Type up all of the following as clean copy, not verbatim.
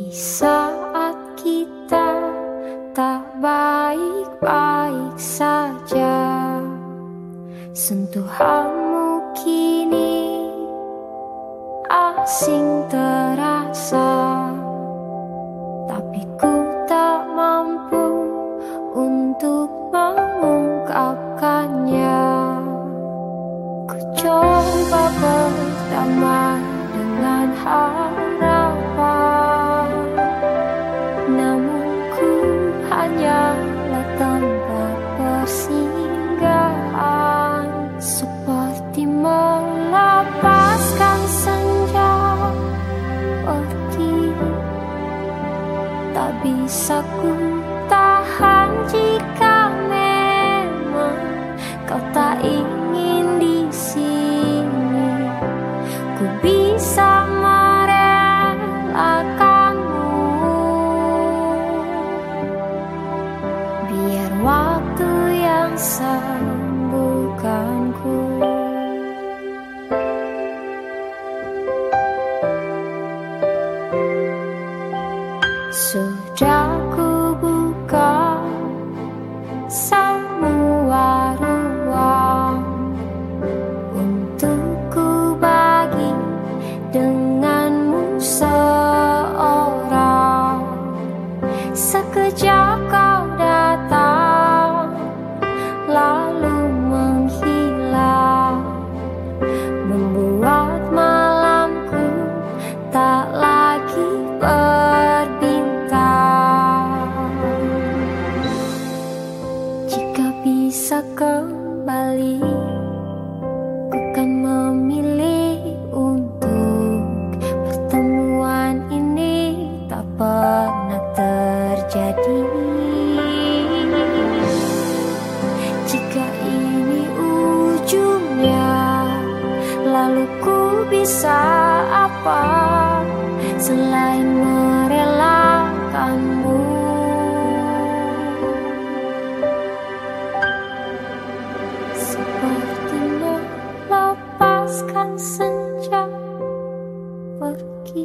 saat kita tak baik-baik saja, sentuhanmu kini asing terasa, tapi ku tak mampu untuk mengungkapkannya. Ku coba berdamai dengan harapan, namun ku hanyalah tempat persinggahan, seperti melepaskan senja pergi. Tak bisa ku tahan jika memang kau tak ingin di sini. Ku bisa merelakanmu, biar waktu yang sembuhkanku. Sudah ku buka semua ruang untuk ku bagi denganmu seorang. Sekejap kau datang lalu menghilang, membuat malamku tak lagi berbintang. Jika bisa kembali, ku kan memilih untuk pertemuan ini tak pernah terjadi. Jika ini ujungnya, lalu ku bisa apa selain merelakanmu? Seperti melepaskan senja pergi,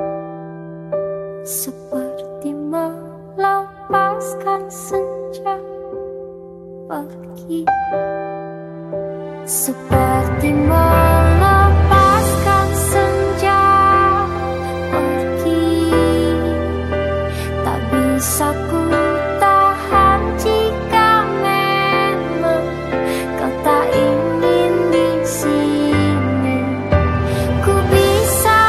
seperti melepaskan senja pergi, seperti melepaskan senja pergi. Tak bisa ku tahan jika memang kau tak ingin di sini. Ku bisa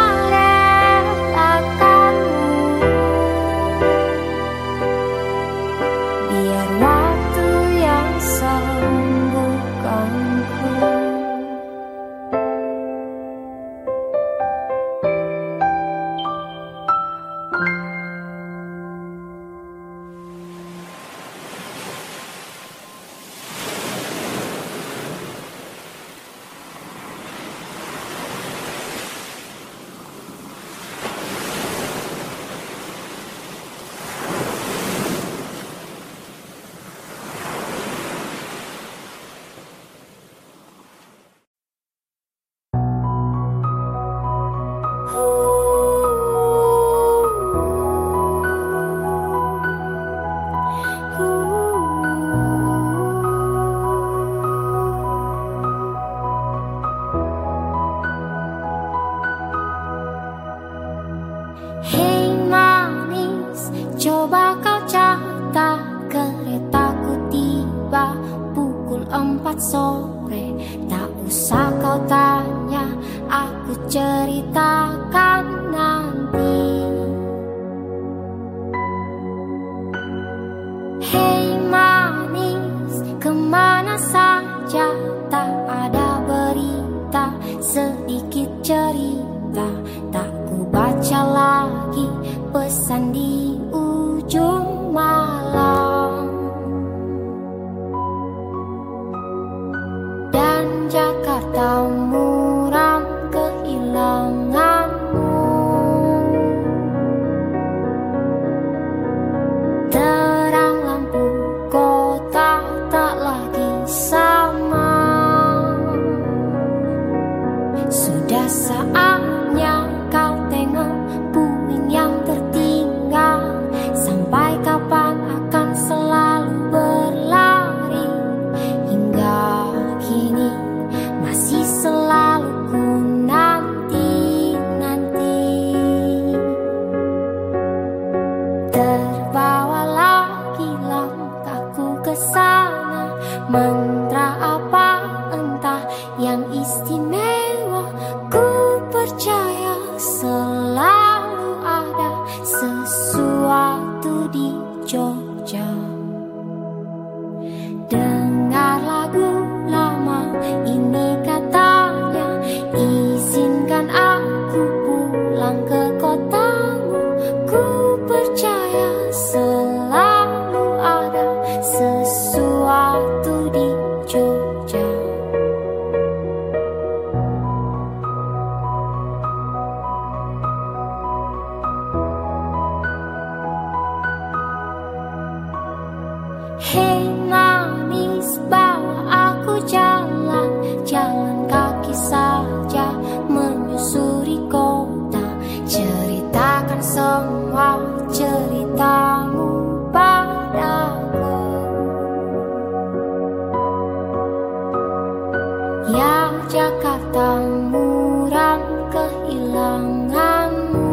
merelakanmu, biar waktu yang sembuhkanku. Hei manis, coba kau catat keretaku tiba pukul 4 sore. Tak usah kau tanya, aku ceritakan nanti. Hei manis, kemana saja tak ada berita, sedikit cerita tak ku baca lagi, pesan di ujung malam. Dan Jakarta muram kehilanganmu, terang lampu kota tak lagi sama. Sudah saatnya kau tengok puing yang terkenal percaya selalu ada sesuatu di Jogja. Dengar lagu lama ini katanya, izinkan aku pulang ke kotamu. Ku percaya selalu ada sesuatu di Jogja. Hey manis, bawa aku jalan kaki saja menyusuri kota. Ceritakan semua ceritamu padaku. Ya Jakarta muram kehilanganmu.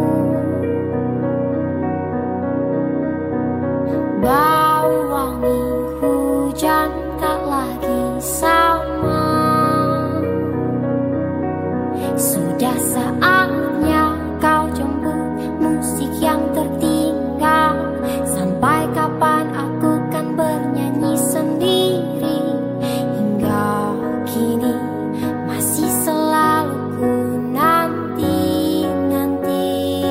Bau wangi hujan tak lagi sama. Sudah saatnya kau jemput musik yang tertinggal. Sampai kapan aku kan bernyanyi sendiri? Hingga kini masih selalu ku nanti-nanti.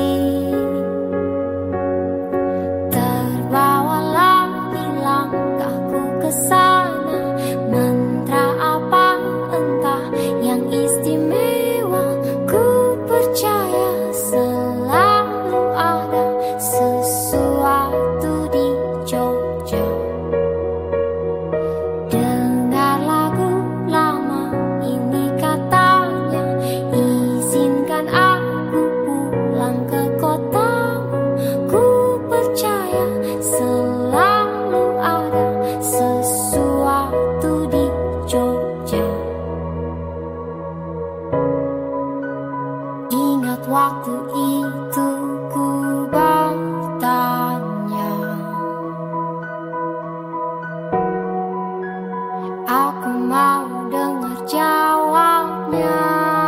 Terbawalah langkahku ke sana. Mantra apa entah yang istimewa. Ku percaya selalu ada sesuatu di Jogja. Dengar lagu lama ini katanya, izinkan aku pulang ke kotamu. Ku percaya selalu ada sesuatu di Jogja. Ingat waktu itu ku bertanya, aku mau dengar jawabnya.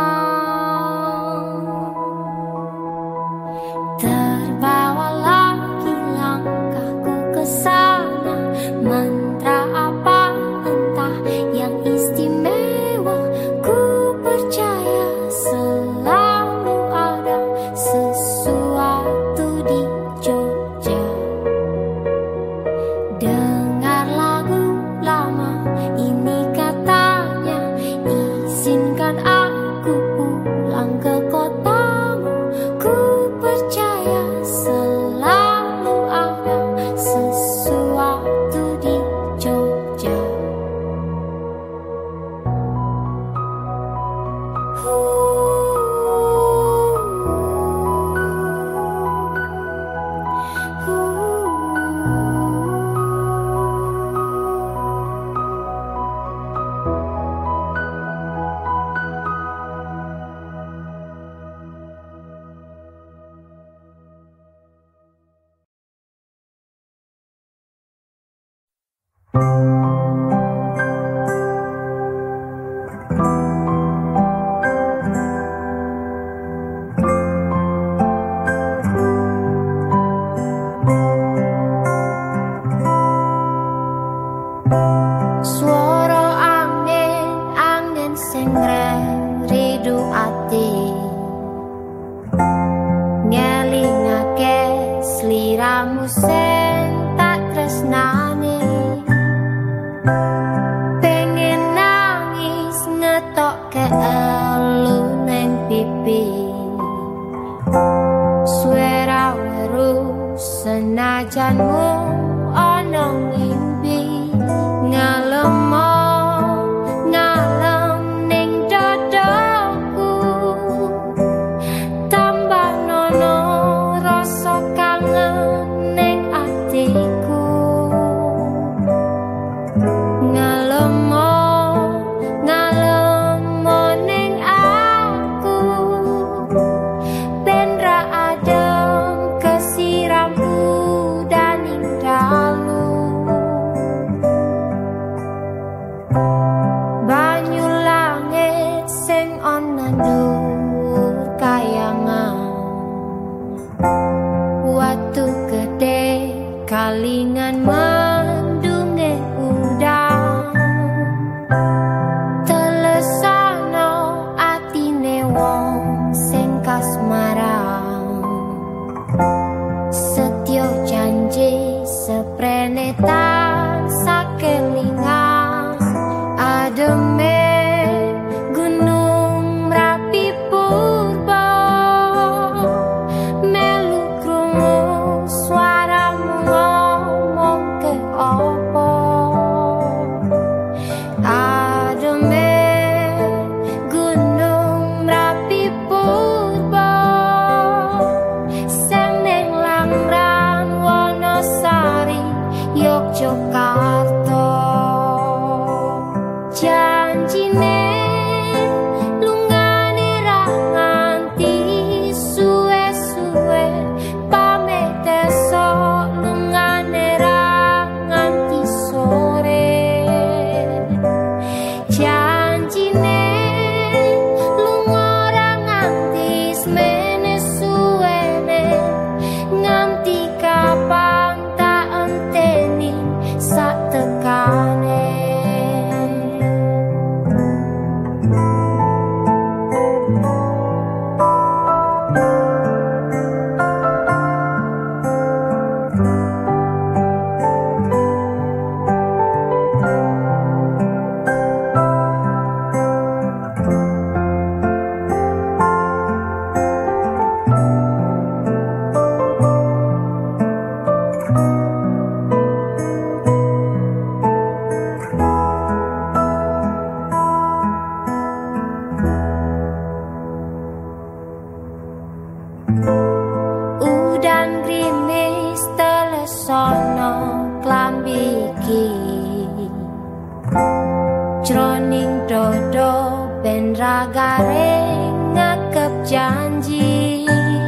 Terbawa lagi langkahku ke sana. Mantra apa entah yang istimewa. Ku percaya selalu ada sesuatu di Jogja. Dengar lagu lama ini katanya, izinkan aku pulang ke kotamu. Ku percaya selalu ada sesuatu di Jogja. Suara angin sing ridu ati, ngelingake sliramu sing tak tresnani. Pengen nangis ngetokke elu neng pipi, suara weru senajanmu ono ngimpi. Ngalemo ngalem ning dadaku, tambah nono rasa kangen ning atiku. Ngalemo ngalemo ning aku, ben ra adem kesiram udani Kalingan mendunge udang telesano atine wong sing kasmaran setyo janji seprene tansah kelingan ademe gunung Merapi purba melu krungu suaramu ngomong ke opo ademe gunung Merapi purba sing ning Langran Wonosari Yogyakarta janjine lungane ra nganti suwe-suwe pamit esok lungane ra nganti sore janjine lunga ra nganti semene suwene nganti kapan tak enteni sak tekane udan grimis telesono klambi iki jroning dodo ben ra garing ngakep janji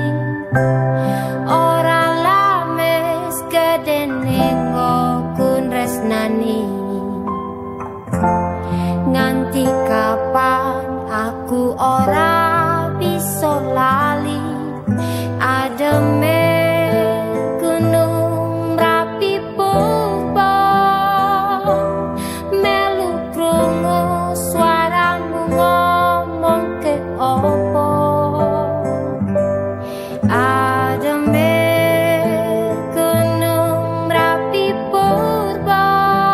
ora lames gedene ngokun resnani nganti kapan aku ora bisa lali ademe gunung Merapi purba melu krungu suaramu ngomong ke opo ademe gunung Merapi purba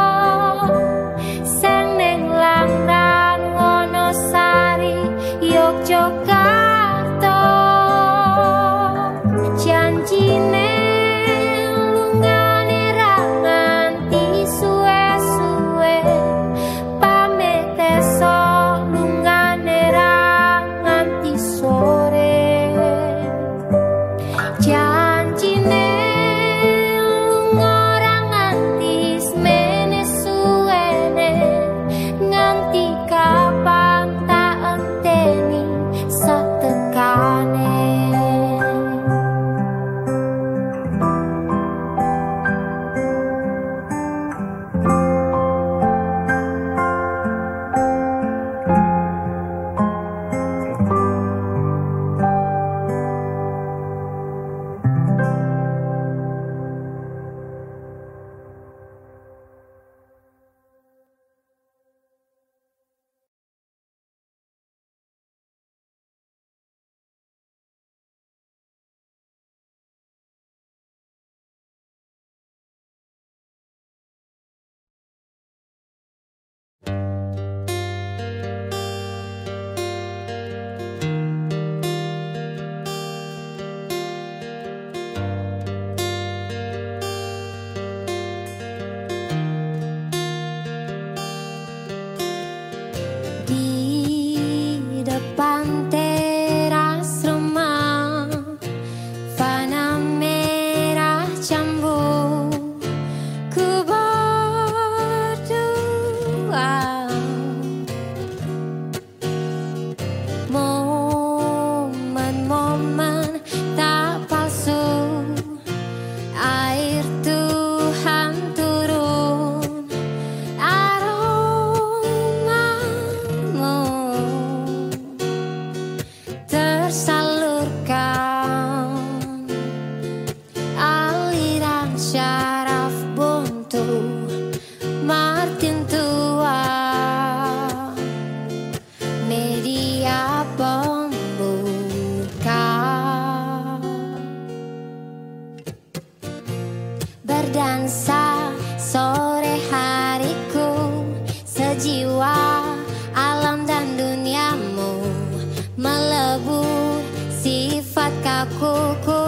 sing ning Langran Wonosari Yogyakarta janjine lungane ra nganti suwe-suwe pamit esok lungane ra nganti sore janjine lunga ra nganti semene suwene nganti kapan tak enteni sak tekane kakuku.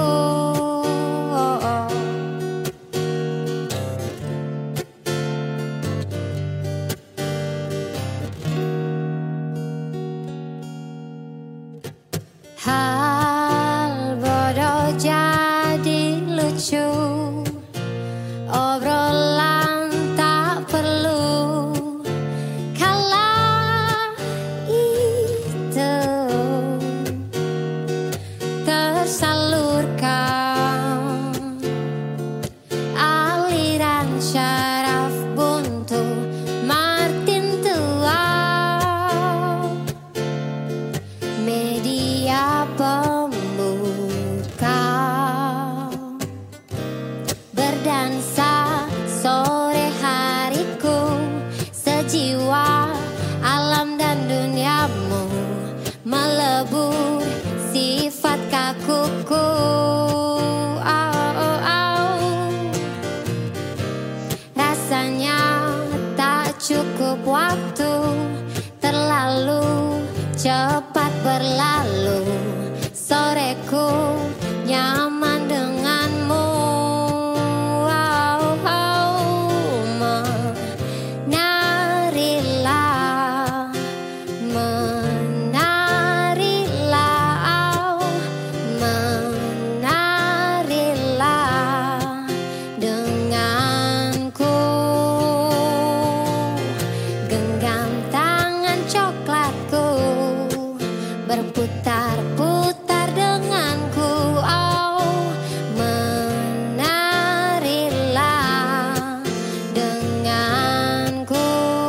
Hal bodoh jadi lucu, obrolan tak perlu kala itu tersalurkan aliran syaraf buntu Martin tua, media pembuka berdansa sore hariku, sejiwa alam dan duniamu melebur sifat kakuku. Rasanya tak cukup waktu, terlalu cepat berlalu. Soreku nyaman denganmu. Menarilah, menarilah, menarilah denganku. Genggam tangan coklatku, berputar-putar denganku. Oh, menarilah denganku,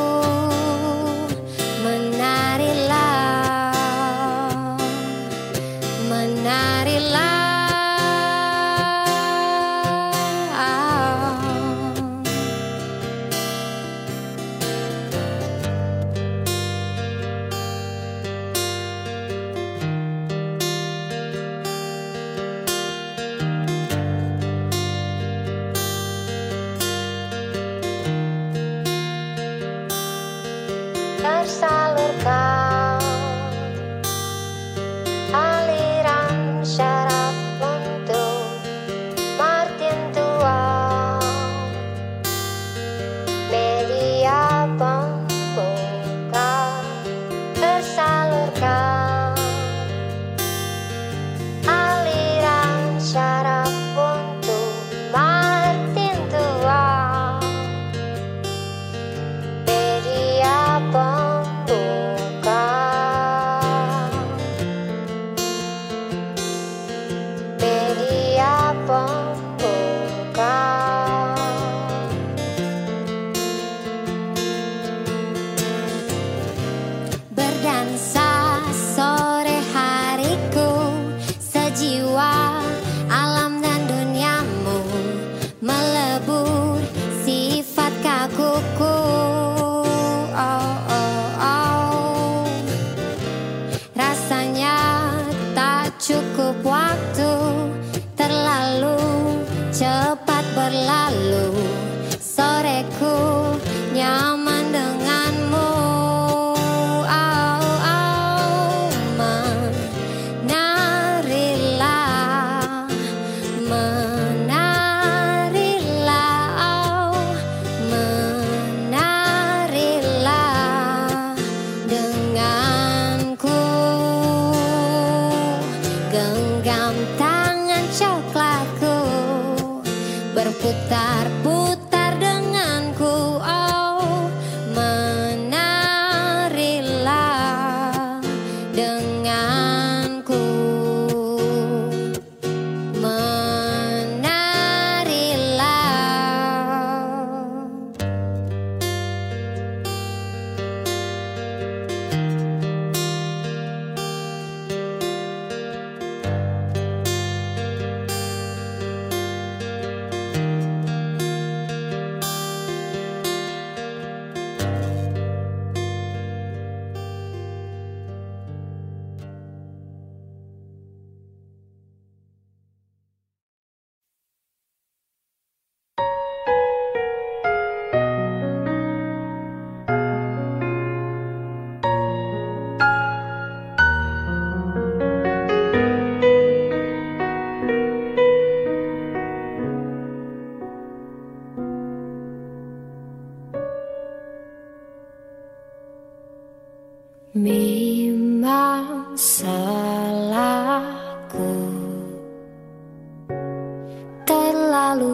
menarilah, menarilah. Tersalurkan aliran syaraf untuk Martin tua, media pembuka. Tersalurkan aliran syaraf untuk Martin tua, media pembuka, media pembuka. Berdansa sore hariku, sejiwa alam dan duniamu melebur sifat kakuku. Rasanya tak cukup waktu, terlalu cepat berlalu. Soreku nyaman denganmu. Menarilah, menarilah, menarilah denganku. Genggam tangan coklatku, berputar-putar denganku. Oh, menarilah denganku, menarilah.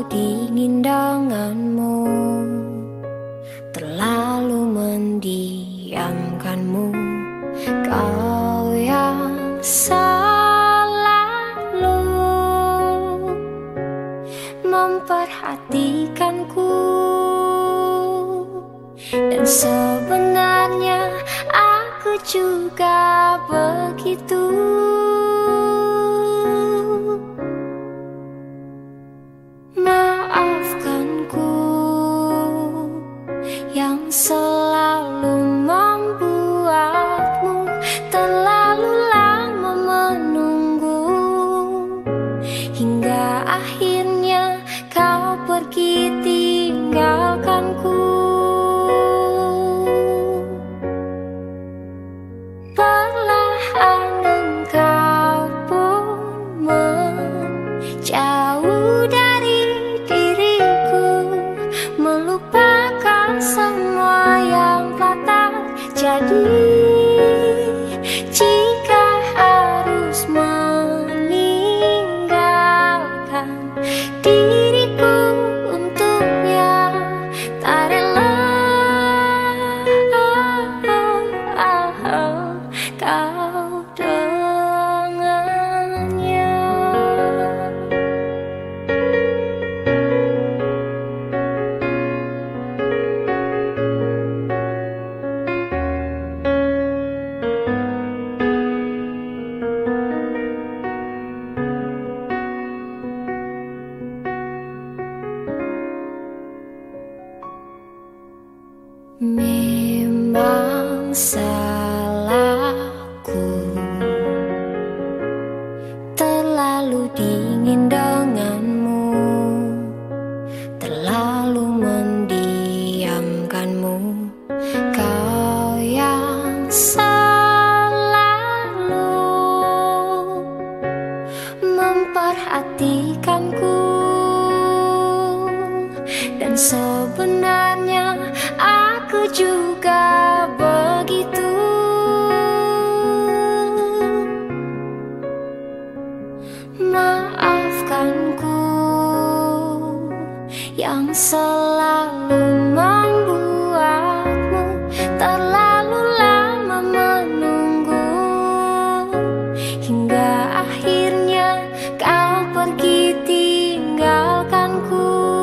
dingin denganmu, terlalu mendiamkanmu. Kau yang selalu memperhatikanku, dan sebenarnya aku juga begitu. Maafkanku yang selalu membuatmu terlalu lama menunggu, hingga akhirnya kau pergi tinggalkanku. Perlahan engkau pun menjauh dari diriku, melupakan semua yang telah terjadi. Jika harus meninggalkan diriku untuknya, tak rela kau dengannya. Memang salahku, terlalu dingin denganmu, terlalu mendiamkanmu. Kau yang selalu memperhatikanku, dan sebenarnya aku juga begitu. Maafkanku yang selalu membuatmu terlalu lama menunggu, hingga akhirnya kau pergi tinggalkanku.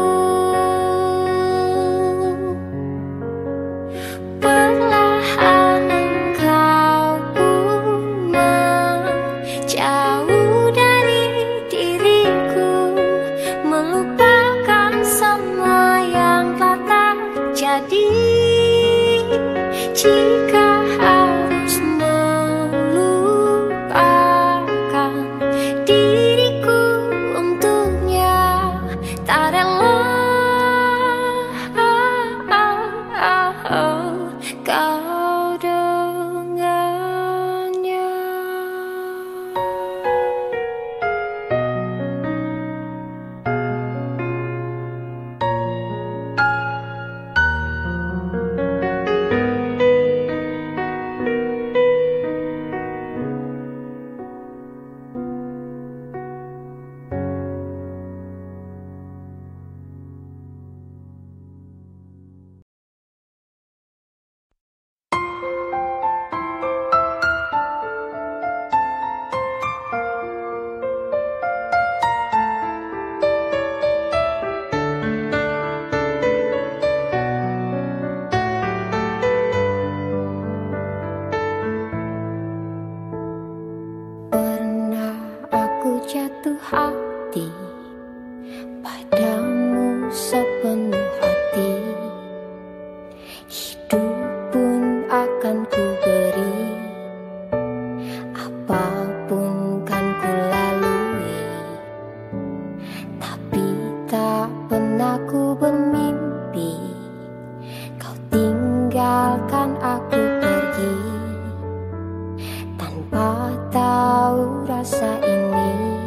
Perlahan engkau pun menjauh dari diriku, melupakan semua yang telah terjadi. Jika harus melupakan diriku untuknya, tak rela kau dengannya. Pernah aku jatuh hati padamu sepenuh hati, hidup pun akan ku beri, apapun kan ku lalui. Tapi tak pernah ku bermimpi kau tinggalkan aku pergi, tanpa tahu rasa ini.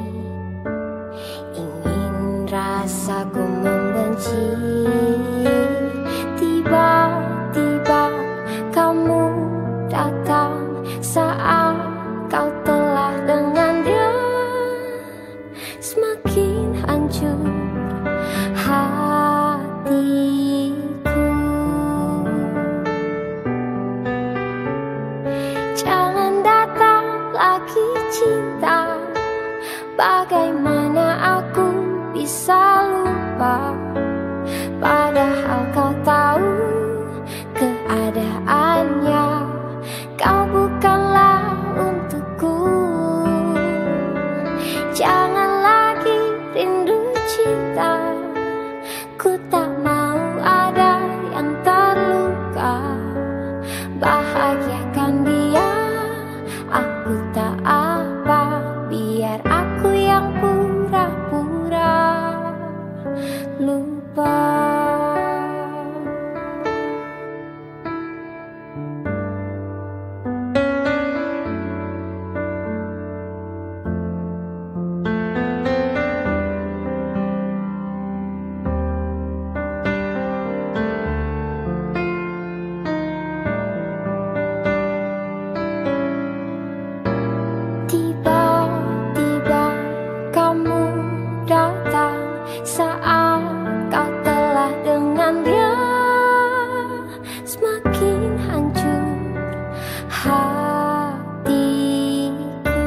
Ingin rasaku membenci, tiba-tiba kamu datang saat kau telah dengan dia. Bagaimana aku bisa lupa, padahal kau tahu keadaannya. Kau bukanlah untukku. Jangan lagi rindu cinta. Ku tak mau ada yang terluka. Bahagiakan dia, aku tak apa. Biar aku yang pura-pura lupa. Tiba-tiba kamu datang saat kau telah dengan dia. Semakin hancur hatiku.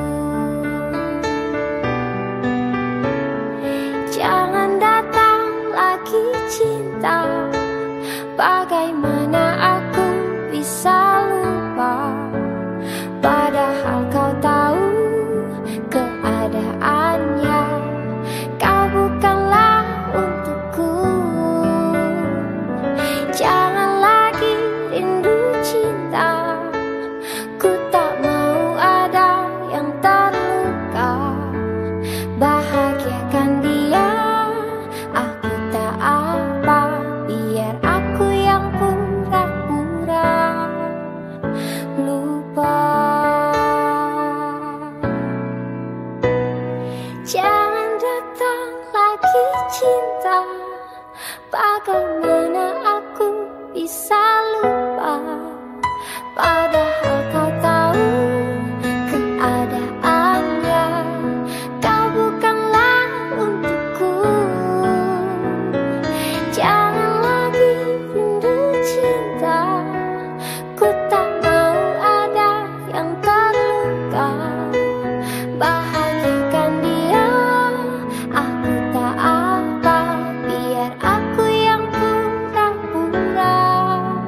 Jangan datang lagi cinta. Bagaimana aku bisa lupa, padahal kau tahu keadaannya. Kau bukanlah untukku. Jangan lagi rindu cinta. Ku tak mau ada yang terluka. Bahagiakan dia, aku tak apa. Biar aku yang pura-pura lupa. Jangan datang lagi cinta. Bagaimana aku bisa lupa, padahal kau tahu keadaannya. Kau bukanlah untukku. Jangan lagi rindu cinta. Ku tak mau ada yang terluka. Bahagiakan dia, aku tak apa. Biar aku yang pura-pura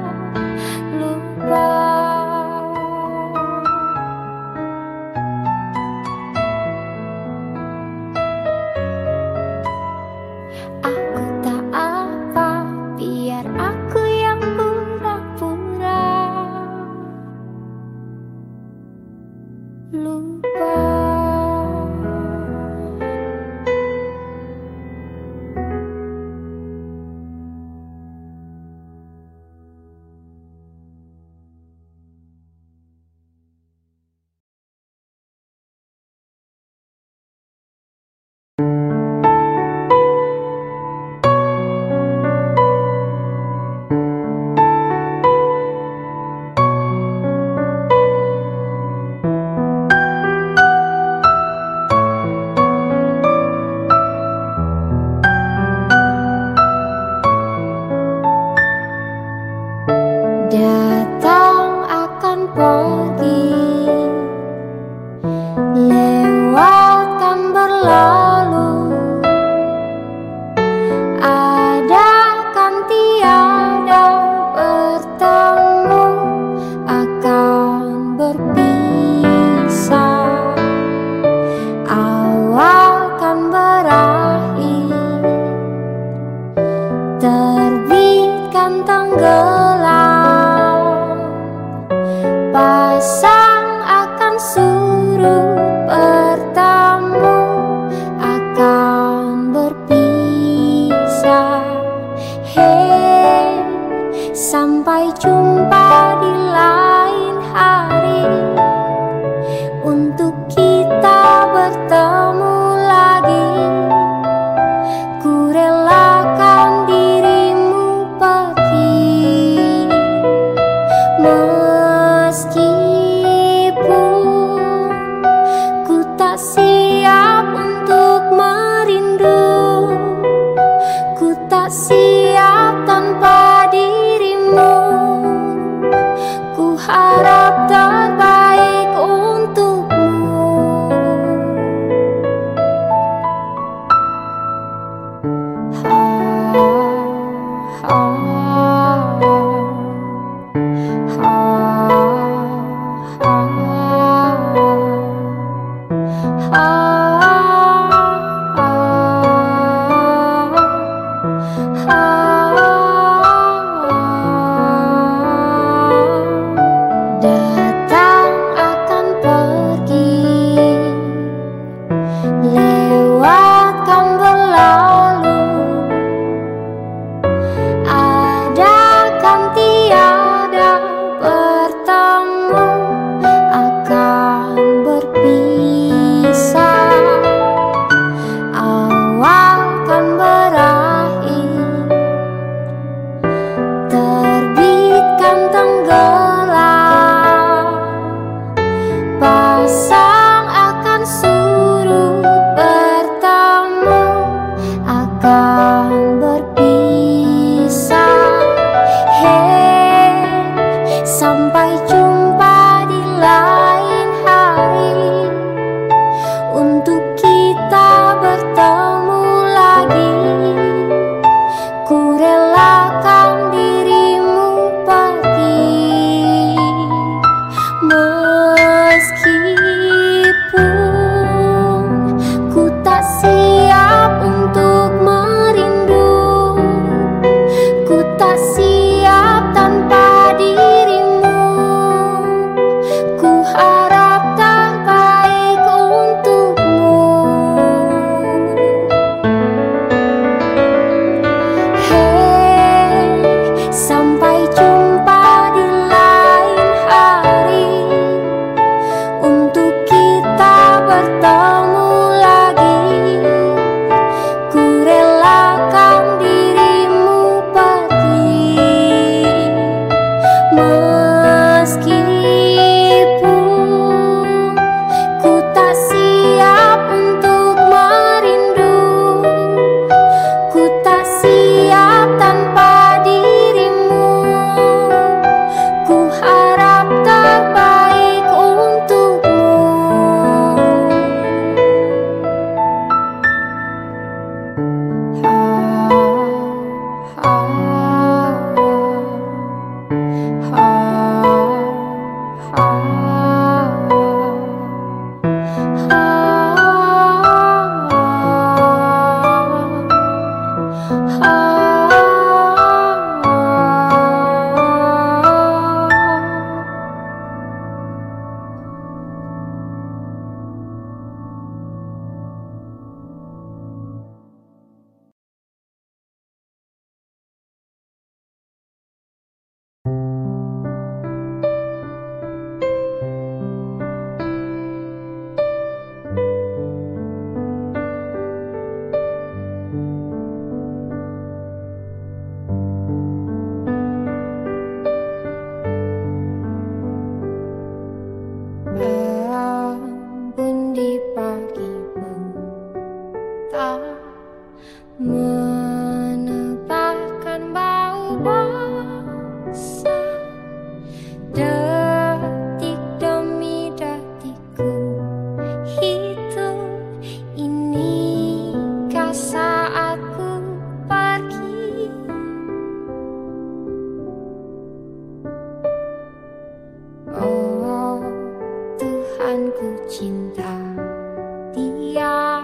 Datang akan pergi, lewatkan berlalu, ada kan tiada bertemu, akan berpisah, awal kan berakhir, terbit kan tenggelam, pasang akan surut, bertemu akan berpisah. Hey, sampai jumpa di lain hari, untuk kita bertemu lagi. Ku relakan dirimu pergi, meskipun ku tak siap untuk merindu, ku tak siap tanpa dirimu. Ku harap terbaik untukmu. Hey, sampai jumpa di lain hari, untuk kita bertemu lagi. Ku relakan dirimu pergi, meskipun ku tak siap untuk merindu, ku tak siap tanpa dirimu. Ku harap terbaik untukmu. Embun di pagi buta, menebarkan bau basah. Detik demi detik ku hitung, inikah saatku pergi. Oh Tuhan, ku cinta Dia,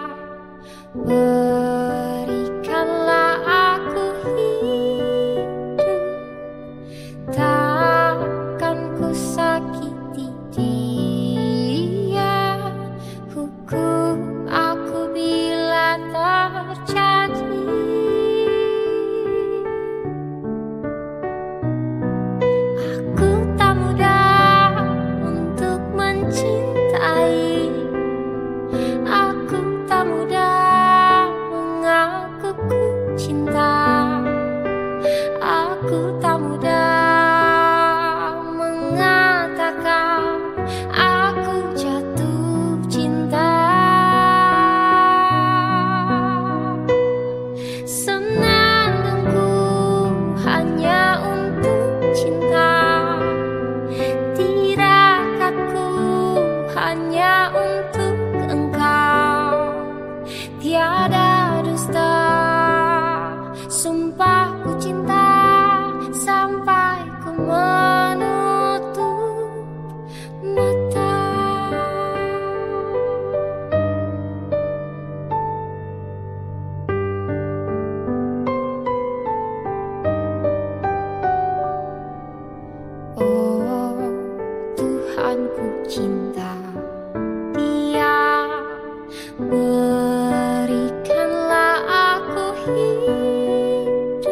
berikanlah aku hidup, takkan ku sakiti Dia. Hukum aku bila terjadi. Aku tak mudah untuk mencintai, aku tak mudah Berikanlah aku hidup,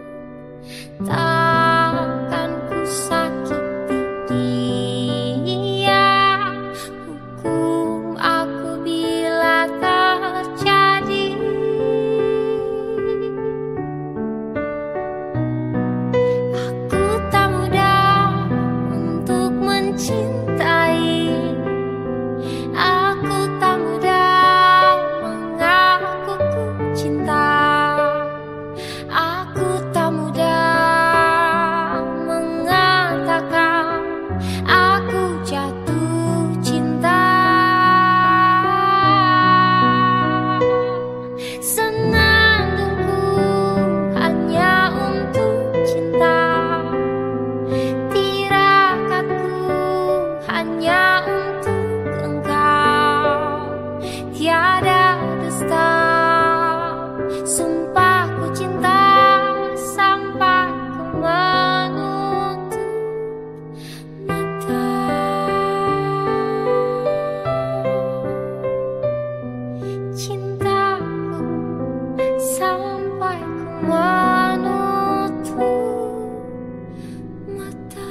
takkan ku sakiti dia. Hukum aku bila terjadi. Aku tak mudah untuk mencintai. Aku tak mudah mengaku ku cinta. Aku tak mudah mengatakan aku jatuh cinta. Senandungku hanya untuk cinta. Tirakatku hanya untuk engkau. Tiada dusta, sumpah ku cinta sampai ku menutup mata. Cintaku sampai ku menutup mata.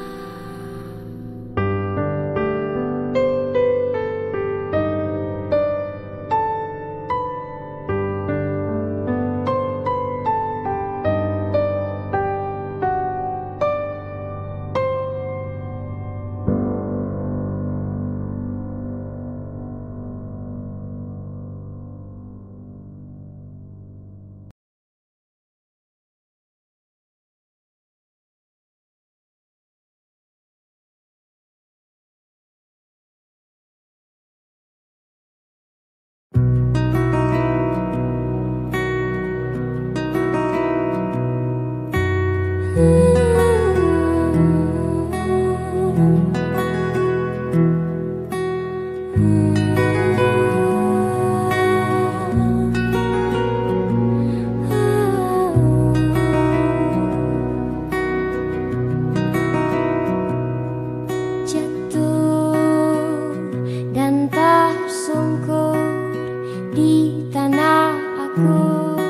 Jatuh dan tersungkur di tanah aku.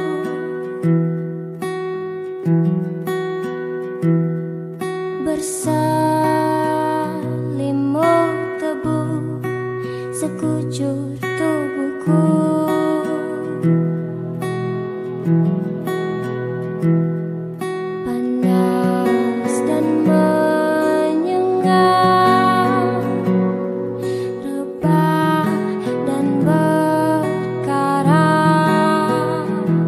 Berselimut tebu sekujur tubuhku. Panas dan menyengat, rebah dan berkarat.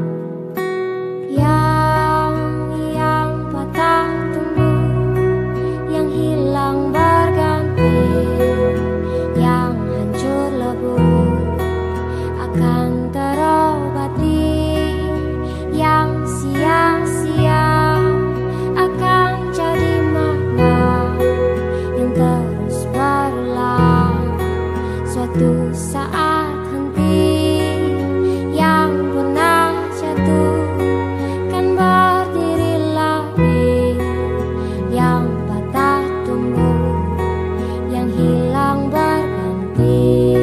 Yang patah tumbuh, yang hilang berganti, yang hancur lebur akan terobati, yang sia-sia akan jadi makna yang terus berulang. Suatu saat henti, yang pernah jatuh kan berdiri lagi, yang patah tumbuh, yang hilang berganti.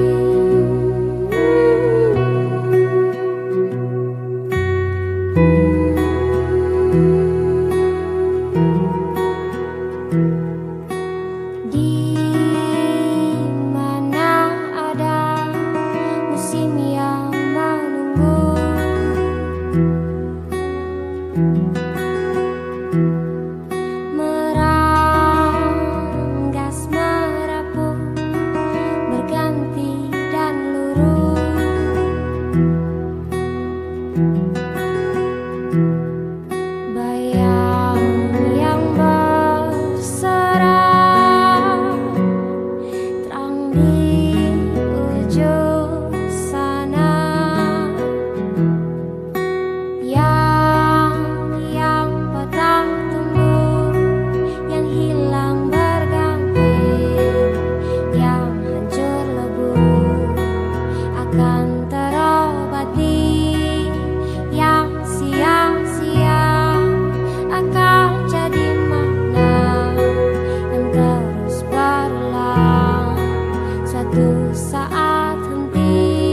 Di mana ada musim yang menunggu, meranggas merapuh, berganti dan luruh. Bayang yang berserah terang di ujung sana, yang patah tumbuh, yang hilang berganti, yang hancur lebur akan terobati, yang sia-sia akan jadi makna yang terus berulang. Suatu saat henti,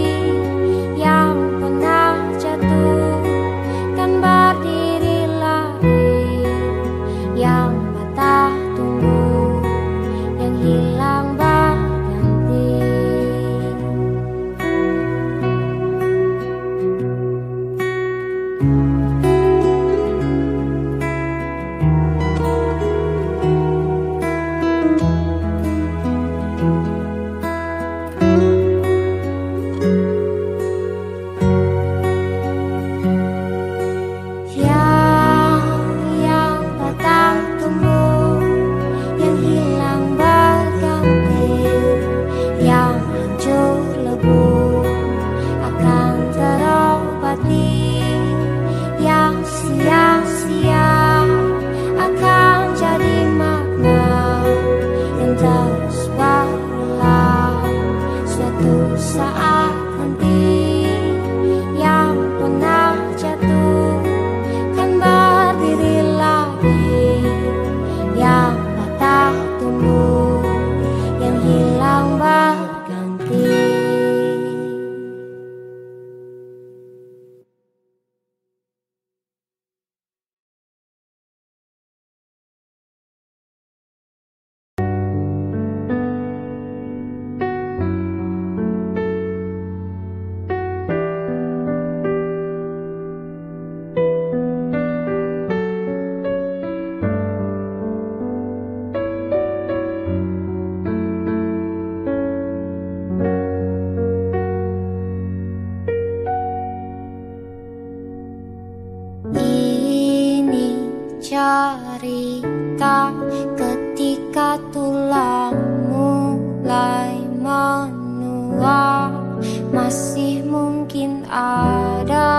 cerita ketika tulang mulai menua, masih mungkin ada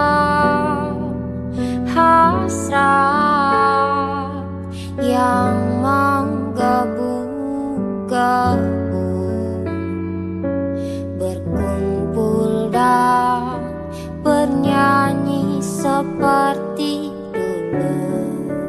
hasrat yang menggebu-gebu, berkumpul dan bernyanyi seperti dulu.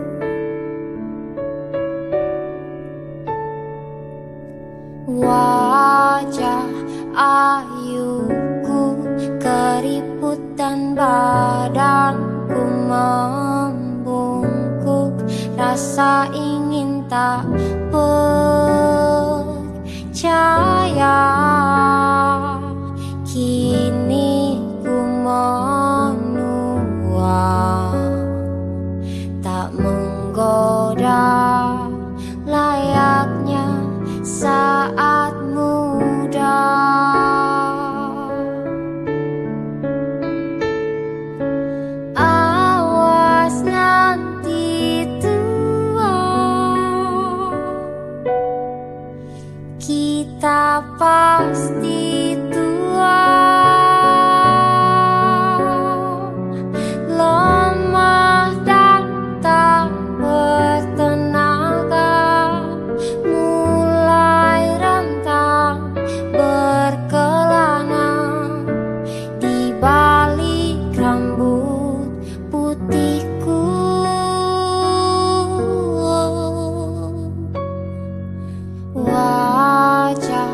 Wajah ayuku keriput dan badanku membungkuk, rasa ingin tak percaya. Kini ku menua, tak menggoda layaknya saat muda. Awas nanti tua, kita pasti tua. Lemah dan tak bertenaga, mulai rentang berkelana di balik rambut putihku. Wajah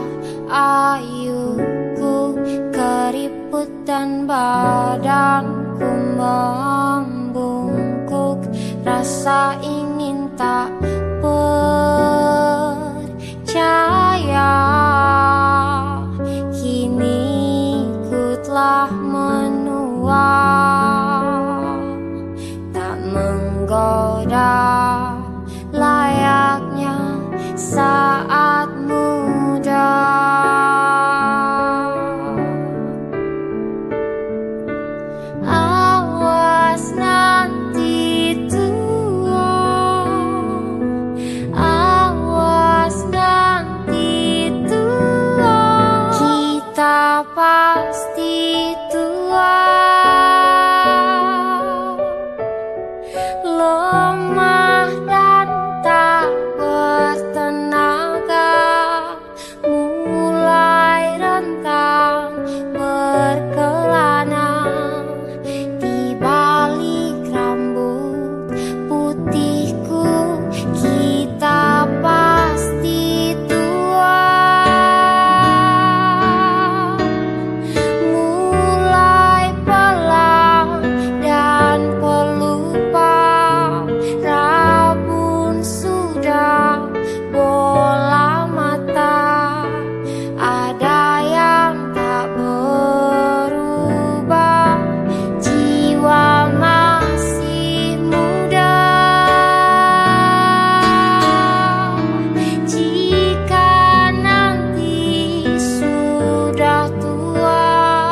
ayuku keriput dan badanku membungkuk, rasa ingin tak percaya. Kini ku telah menua, tak menggoda layaknya saat muda. Awas nanti tua, awas nanti tua, kita pasti tua. Lemah dan tak bertenaga, mulai rentang berkelana di balik rambut putihku. Kita pasti tua, mulai pelan dan pelupa, rabun sudah bola mata. Ada yang tak berubah, jiwa masih muda. Jika nanti sudah tua,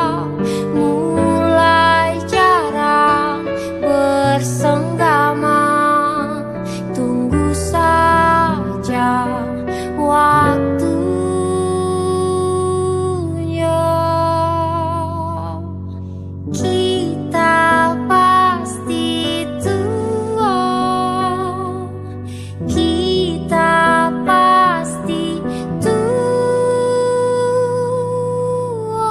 mulai jarang bersenggama, tunggu saja waktunya. Kita pasti tua, kita pasti tua.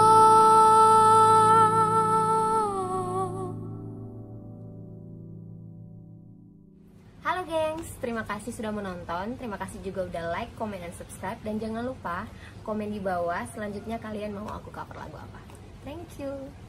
Halo gengs, terima kasih sudah menonton. Terima kasih juga udah like, comment, dan subscribe. Dan jangan lupa komen di bawah selanjutnya kalian mau aku cover lagu apa. Thank you.